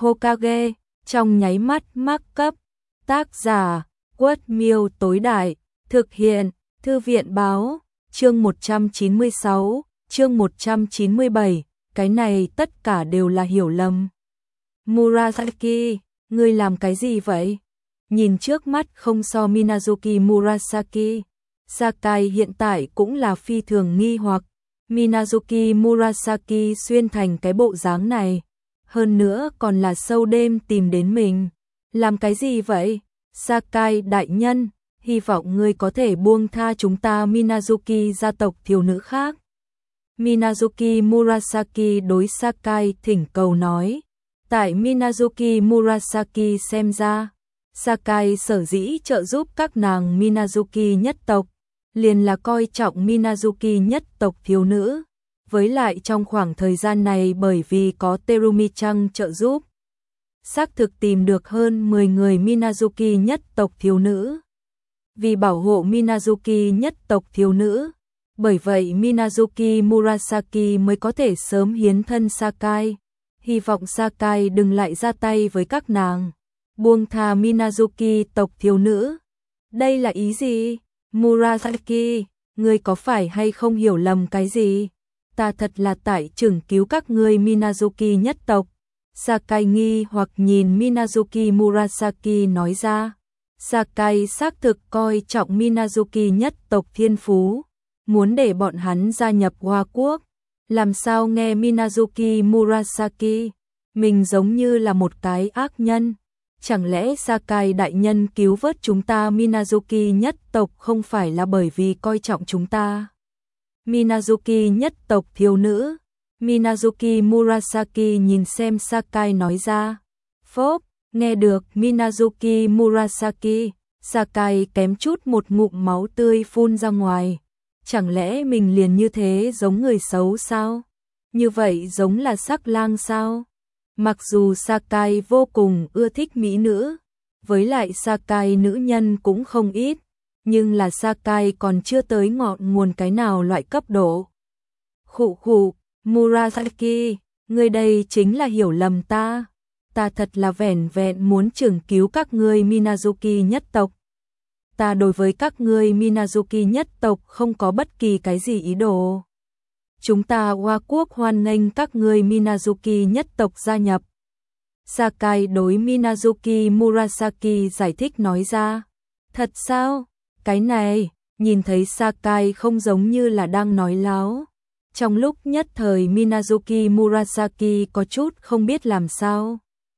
Hokage, trong nháy mắt mắc cấp. Tác giả, Quất Miêu tối đại, thực hiện, Thư viện báo, chương 196, chương 197, cái này tất cả đều là hiểu lầm. Murasaki, ngươi làm cái gì vậy? Nhìn trước mắt không so Minazuki Murasaki, Sakai hiện tại cũng là phi thường nghi hoặc. Minazuki Murasaki xuyên thành cái bộ dáng này, hơn nữa còn là sâu đêm tìm đến mình. Làm cái gì vậy? Sakai đại nhân, hy vọng ngươi có thể buông tha chúng ta Minazuki gia tộc thiếu nữ khác. Minazuki Murasaki đối Sakai thỉnh cầu nói. Tại Minazuki Murasaki xem ra, Sakai sở dĩ trợ giúp các nàng Minazuki nhất tộc, liền là coi trọng Minazuki nhất tộc thiếu nữ. Với lại trong khoảng thời gian này bởi vì có Terumi-chan trợ giúp, xác thực tìm được hơn 10 người Minazuki nhất tộc thiếu nữ. Vì bảo hộ Minazuki nhất tộc thiếu nữ, bởi vậy Minazuki Murasaki mới có thể sớm hiến thân Sakai. Hy vọng Sakai đừng lại ra tay với các nàng, buông tha Minazuki tộc thiếu nữ. Đây là ý gì? Murasaki, ngươi có phải hay không hiểu lầm cái gì? Ta thật là tại chừng cứu các ngươi Minazuki nhất tộc. Sakai nghi hoặc nhìn Minazuki Murasaki nói ra. Sakai xác thực coi trọng Minazuki nhất tộc thiên phú, muốn để bọn hắn gia nhập Hoa Quốc. Làm sao nghe Minazuki Murasaki, mình giống như là một cái ác nhân. Chẳng lẽ Sakai đại nhân cứu vớt chúng ta Minazuki nhất tộc không phải là bởi vì coi trọng chúng ta? Minazuki nhất tộc thiếu nữ. Minazuki Murasaki nhìn xem Sakai nói ra. Phốp, nghe được Minazuki Murasaki, Sakai kém chút một ngụm máu tươi phun ra ngoài. Chẳng lẽ mình liền như thế giống người xấu sao? Như vậy giống là sắc lang sao? Mặc dù Sakai vô cùng ưa thích mỹ nữ, với lại Sakai nữ nhân cũng không ít, nhưng là Sakai còn chưa tới ngọn nguồn cái nào loại cấp độ. Khụ khụ, Murasaki, ngươi đây chính là hiểu lầm ta. Ta thật là vẻn vẹn muốn chừng cứu các ngươi Minazuki nhất tộc. Ta đối với các ngươi Minazuki nhất tộc không có bất kỳ cái gì ý đồ. Chúng ta Hoa Quốc hoan nghênh các ngươi Minazuki nhất tộc gia nhập. Sakai đối Minazuki Murasaki giải thích nói ra. Thật sao? Cái này, nhìn thấy Sakai không giống như là đang nói láo. Trong lúc nhất thời Minazuki Murasaki có chút không biết làm sao.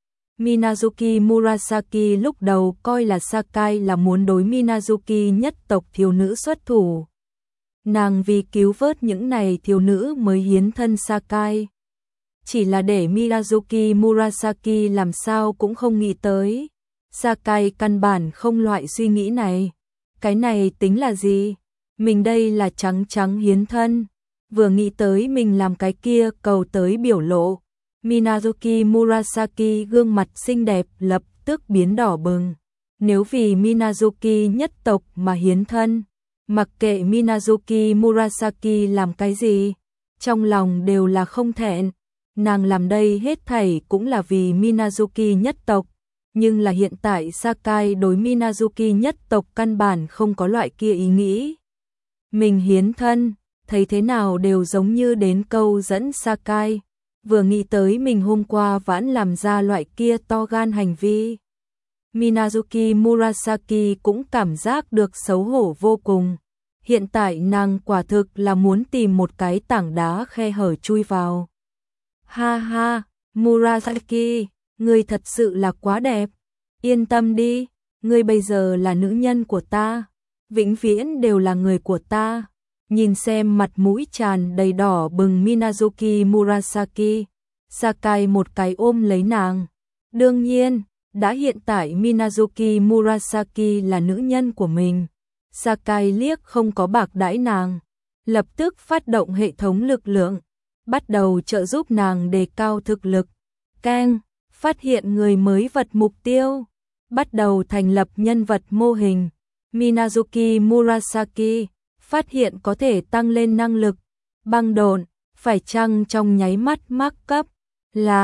Minazuki Murasaki lúc đầu coi là Sakai là muốn đối Minazuki nhất tộc thiếu nữ xuất thủ. Nàng vì cứu vớt những này thiếu nữ mới hiến thân Sakai. Chỉ là để Minazuki Murasaki làm sao cũng không nghĩ tới. Sakai căn bản không loại suy nghĩ này. Cái này tính là gì? Mình đây là trắng trắng hiến thân. Vừa nghĩ tới mình làm cái kia cầu tới biểu lộ. Minazuki Murasaki gương mặt xinh đẹp lập tức biến đỏ bừng. Nếu vì Minazuki nhất tộc mà hiến thân, mặc kệ Minazuki Murasaki làm cái gì, trong lòng đều là không thẹn. Nàng làm đây hết thảy cũng là vì Minazuki nhất tộc, nhưng là hiện tại Sakai đối Minazuki nhất tộc căn bản không có loại kia ý nghĩ. Mình hiến thân, thấy thế nào đều giống như đến câu dẫn Sakai. Vừa nghĩ tới mình hôm qua vẫn làm ra loại kia to gan hành vi. Minazuki Murasaki cũng cảm giác được xấu hổ vô cùng. Hiện tại nàng quả thực là muốn tìm một cái tảng đá khe hở chui vào. Ha ha, Murasaki, ngươi thật sự là quá đẹp. Yên tâm đi, ngươi bây giờ là nữ nhân của ta, vĩnh viễn đều là người của ta. Nhìn xem mặt mũi tràn đầy đỏ bừng Minazuki Murasaki, Sakai một cái ôm lấy nàng. Đương nhiên, đã hiện tại Minazuki Murasaki là nữ nhân của mình. Sakai liếc không có bạc đãi nàng, lập tức phát động hệ thống lực lượng, bắt đầu trợ giúp nàng đề cao thực lực. Keng, phát hiện người mới vật mục tiêu, bắt đầu thành lập nhân vật mô hình. Minazuki Murasaki phát hiện có thể tăng lên năng lực băng độn, phải chăng trong nháy mắt mắc cấp, là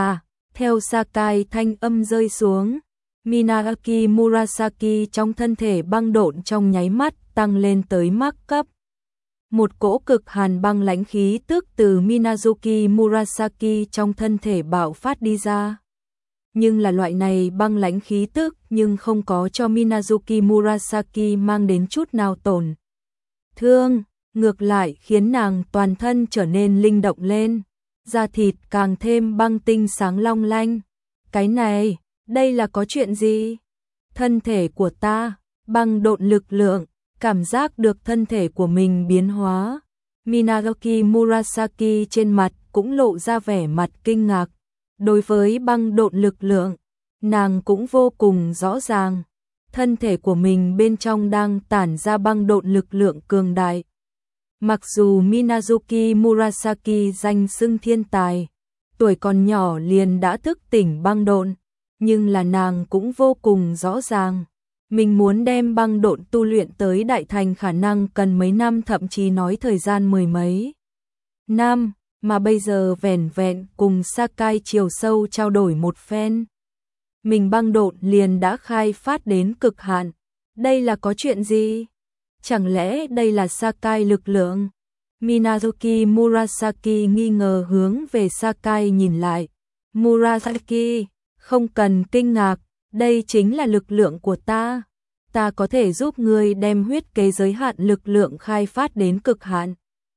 Theo Sakai thanh âm rơi xuống, Minaki Murasaki trong thân thể băng độn trong nháy mắt tăng lên tới mắc cấp. Một cỗ cực hàn băng lãnh khí tức từ Minazuki Murasaki trong thân thể bạo phát đi ra. Nhưng là loại này băng lãnh khí tức nhưng không có cho Minazuki Murasaki mang đến chút nào tổn thương, ngược lại khiến nàng toàn thân trở nên linh động lên, da thịt càng thêm băng tinh sáng long lanh. Cái này, đây là có chuyện gì? Thân thể của ta, băng độn lực lượng, cảm giác được thân thể của mình biến hóa. Minazuki Murasaki trên mặt cũng lộ ra vẻ mặt kinh ngạc. Đối với băng độn lực lượng, nàng cũng vô cùng rõ ràng. Thân thể của mình bên trong đang tản ra băng độn lực lượng cường đại. Mặc dù Minazuki Murasaki danh xưng thiên tài, tuổi còn nhỏ liền đã thức tỉnh băng độn, nhưng là nàng cũng vô cùng rõ ràng. Mình muốn đem băng độn tu luyện tới đại thành khả năng cần mấy năm, thậm chí nói thời gian mười mấy năm, mà bây giờ vẻn vẹn cùng Sakai chiều sâu trao đổi một phen. Mình băng độn liền đã khai phát đến cực hạn. Đây là có chuyện gì? Chẳng lẽ đây là Sakai lực lượng? Minazuki Murasaki nghi ngờ hướng về Sakai nhìn lại. Murasaki, không cần kinh ngạc, đây chính là lực lượng của ta. Ta có thể giúp ngươi đem huyết kế giới hạn lực lượng khai phát đến cực hạn.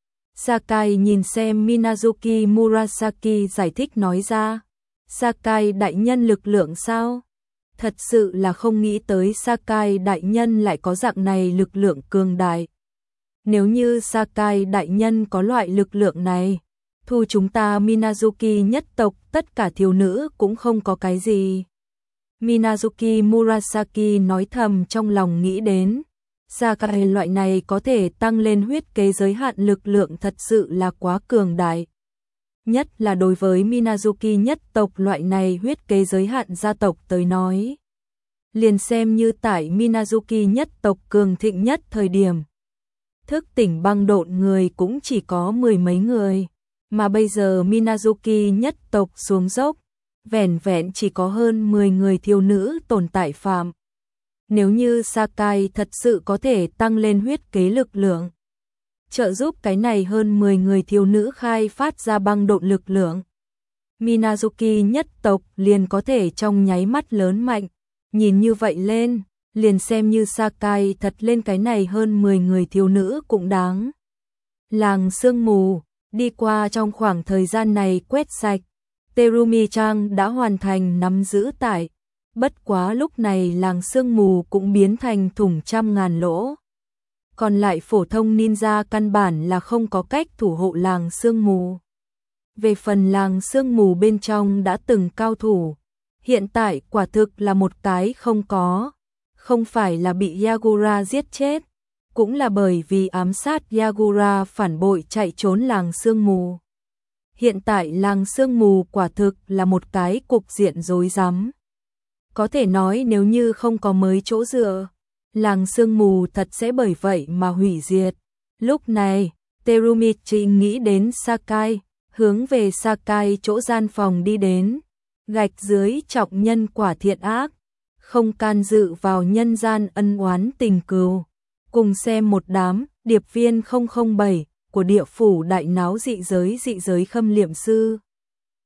Sakai nhìn xem Minazuki Murasaki giải thích nói ra. Sakai đại nhân lực lượng sao? Thật sự là không nghĩ tới Sakai đại nhân lại có dạng này lực lượng cường đại. Nếu như Sakai đại nhân có loại lực lượng này, thu chúng ta Minazuki nhất tộc tất cả thiếu nữ cũng không có cái gì. Minazuki Murasaki nói thầm trong lòng nghĩ đến. Sakai loại này có thể tăng lên huyết kế giới hạn lực lượng thật sự là quá cường đại. Nhất là đối với Minazuki nhất tộc loại này huyết kế giới hạn gia tộc tới nói. Liền xem như tại Minazuki nhất tộc cường thịnh nhất thời điểm. Thức tỉnh băng độn người cũng chỉ có mười mấy người, mà bây giờ Minazuki nhất tộc xuống dốc, vẻn vẹn chỉ có hơn 10 người thiếu nữ tồn tại phạm. Nếu như Sakai thật sự có thể tăng lên huyết kế lực lượng, trợ giúp cái này hơn 10 người thiếu nữ khai phát ra băng độn lực lượng, Minazuki nhất tộc liền có thể trong nháy mắt lớn mạnh. Nhìn như vậy lên, liền xem như Sakai thật lên cái này hơn 10 người thiếu nữ cũng đáng. Làng sương mù, đi qua trong khoảng thời gian này quét sạch, Terumi-chan đã hoàn thành nắm giữ tại. Bất quá lúc này làng sương mù cũng biến thành thủng trăm ngàn lỗ. Còn lại phổ thông ninja căn bản là không có cách thủ hộ làng sương mù. Về phần làng sương mù bên trong đã từng cao thủ, hiện tại quả thực là một cái không có. Không phải là bị Yagura giết chết, cũng là bởi vì ám sát Yagura phản bội chạy trốn làng sương mù. Hiện tại làng sương mù quả thực là một cái cục diện rối rắm. Có thể nói nếu như không có mới chỗ dựa, làng sương mù thật sẽ bởi vậy mà hủy diệt. Lúc này, Terumichi nghĩ đến Sakai, hướng về Sakai chỗ gian phòng đi đến. Gạch dưới trọng nhân quả thiện ác, không can dự vào nhân gian ân oán tình cừu. Cùng xem một đám điệp viên 007 của địa phủ đại náo dị giới khâm liệm sư.